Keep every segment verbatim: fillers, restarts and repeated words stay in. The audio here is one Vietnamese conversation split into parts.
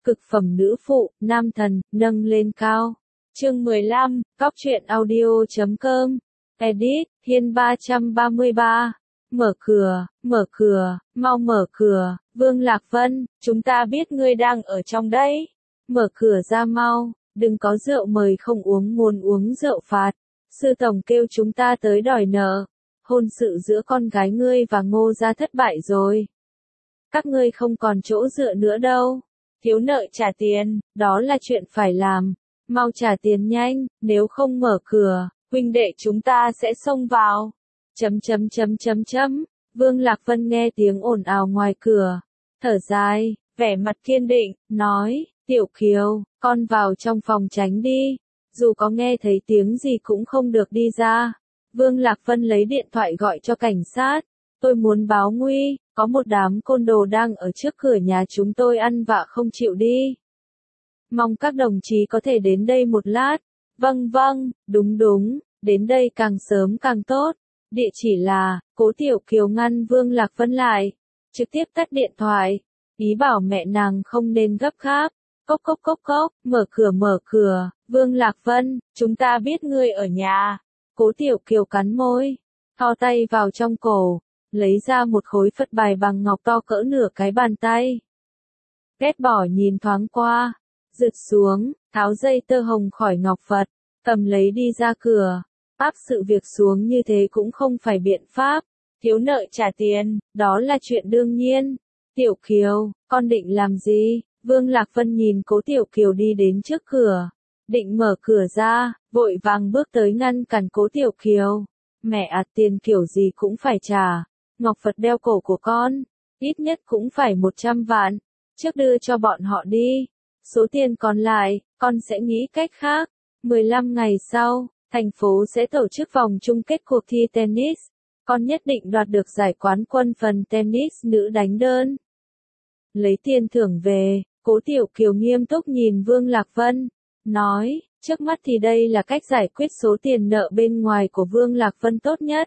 Cực phẩm nữ phụ, nam thần, nâng lên cao. Chương mười lăm, cóc truyện audio chấm com. Edit, Hiên ba trăm ba mươi ba. Mở cửa, mở cửa, mau mở cửa, Vương Lạc Vân, chúng ta biết ngươi đang ở trong đấy. Mở cửa ra mau, đừng có rượu mời không uống muốn uống rượu phạt. Sư tổng kêu chúng ta tới đòi nợ. Hôn sự giữa con gái ngươi và Ngô gia thất bại rồi. Các ngươi không còn chỗ dựa nữa đâu. Thiếu nợ trả tiền, đó là chuyện phải làm. Mau trả tiền nhanh, nếu không mở cửa, huynh đệ chúng ta sẽ xông vào. Chấm chấm chấm chấm chấm. Vương Lạc Vân nghe tiếng ồn ào ngoài cửa. Thở dài, vẻ mặt kiên định, nói, Tiểu Kiều, con vào trong phòng tránh đi. Dù có nghe thấy tiếng gì cũng không được đi ra. Vương Lạc Vân lấy điện thoại gọi cho cảnh sát. Tôi muốn báo nguy, có một đám côn đồ đang ở trước cửa nhà chúng tôi ăn vạ không chịu đi. Mong các đồng chí có thể đến đây một lát. Vâng vâng, đúng đúng, đến đây càng sớm càng tốt. Địa chỉ là, Cố Tiểu Kiều ngăn Vương Lạc Vân lại. Trực tiếp tắt điện thoại. Ý bảo mẹ nàng không nên gấp gáp. Cốc cốc cốc cốc, mở cửa mở cửa, Vương Lạc Vân, chúng ta biết ngươi ở nhà. Cố Tiểu Kiều cắn môi, thò tay vào trong cổ, lấy ra một khối phật bài bằng ngọc to cỡ nửa cái bàn tay. Ghét bỏ nhìn thoáng qua, giật xuống, tháo dây tơ hồng khỏi ngọc Phật, cầm lấy đi ra cửa. Áp sự việc xuống như thế cũng không phải biện pháp. Thiếu nợ trả tiền, đó là chuyện đương nhiên. Tiểu Kiều, con định làm gì? Vương Lạc Vân nhìn Cố Tiểu Kiều đi đến trước cửa. Định mở cửa ra, vội vàng bước tới ngăn cản Cố Tiểu Kiều. Mẹ à, tiền kiểu gì cũng phải trả. Ngọc Phật đeo cổ của con, ít nhất cũng phải một trăm vạn. Trước đưa cho bọn họ đi. Số tiền còn lại, con sẽ nghĩ cách khác. mười lăm ngày sau, thành phố sẽ tổ chức vòng chung kết cuộc thi tennis. Con nhất định đoạt được giải quán quân phần tennis nữ đánh đơn. Lấy tiền thưởng về, Cố Tiểu Kiều nghiêm túc nhìn Vương Lạc Vân, nói, trước mắt thì đây là cách giải quyết số tiền nợ bên ngoài của Vương Lạc Vân tốt nhất.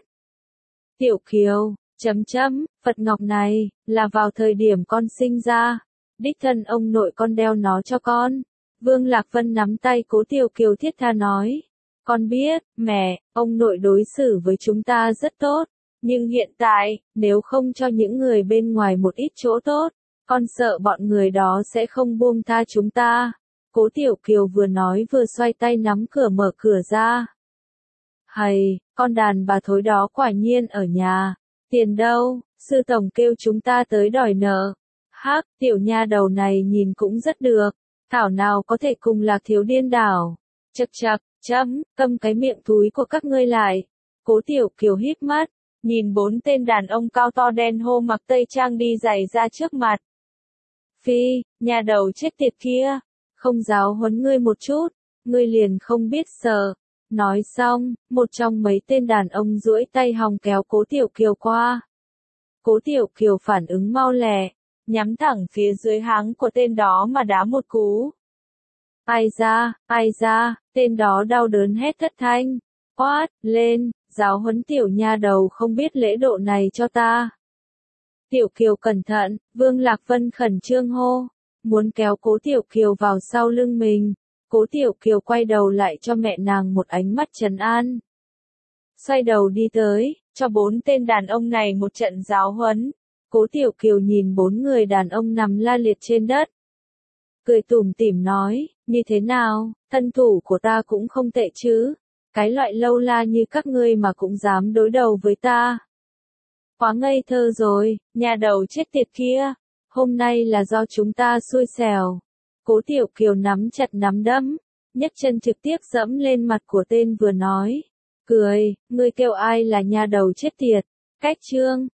Tiểu Kiều, chấm chấm, Phật ngọc này, là vào thời điểm con sinh ra. Đích thân ông nội con đeo nó cho con. Vương Lạc Vân nắm tay Cố Tiểu Kiều thiết tha nói. Con biết, mẹ, ông nội đối xử với chúng ta rất tốt. Nhưng hiện tại, nếu không cho những người bên ngoài một ít chỗ tốt, con sợ bọn người đó sẽ không buông tha chúng ta. Cố Tiểu Kiều vừa nói vừa xoay tay nắm cửa mở cửa ra. Hầy, con đàn bà thối đó quả nhiên ở nhà. Tiền đâu, sư tổng kêu chúng ta tới đòi nợ. Hắc, tiểu nha đầu này nhìn cũng rất được. Thảo nào có thể cùng Lạc Thiếu điên đảo. Chậc chậc, chấm, câm cái miệng thúi của các ngươi lại. Cố Tiểu Kiều híp mắt, nhìn bốn tên đàn ông cao to đen hô mặc tây trang đi giày ra trước mặt. Phi, nhà đầu chết tiệt kia, không giáo huấn ngươi một chút, ngươi liền không biết sợ. Nói xong, một trong mấy tên đàn ông duỗi tay hòng kéo Cố Tiểu Kiều qua. Cố Tiểu Kiều phản ứng mau lẹ, nhắm thẳng phía dưới háng của tên đó mà đá một cú. Ai ra, ai ra, tên đó đau đớn hét thất thanh. Quát, lên, giáo huấn tiểu nha đầu không biết lễ độ này cho ta. Tiểu Kiều cẩn thận, Vương Lạc Vân khẩn trương hô, muốn kéo Cố Tiểu Kiều vào sau lưng mình. Cố Tiểu Kiều quay đầu lại cho mẹ nàng một ánh mắt trấn an. Xoay đầu đi tới, cho bốn tên đàn ông này một trận giáo huấn. Cố Tiểu Kiều nhìn bốn người đàn ông nằm la liệt trên đất. Cười tủm tỉm nói, như thế nào, thân thủ của ta cũng không tệ chứ. Cái loại lâu la như các ngươi mà cũng dám đối đầu với ta. Quá ngây thơ rồi, nhà đầu chết tiệt kia. Hôm nay là do chúng ta xui xẻo. Cố Tiểu Kiều nắm chặt nắm đấm, nhấc chân trực tiếp dẫm lên mặt của tên vừa nói. Cười, ngươi kêu ai là nhà đầu chết tiệt. Cách chương,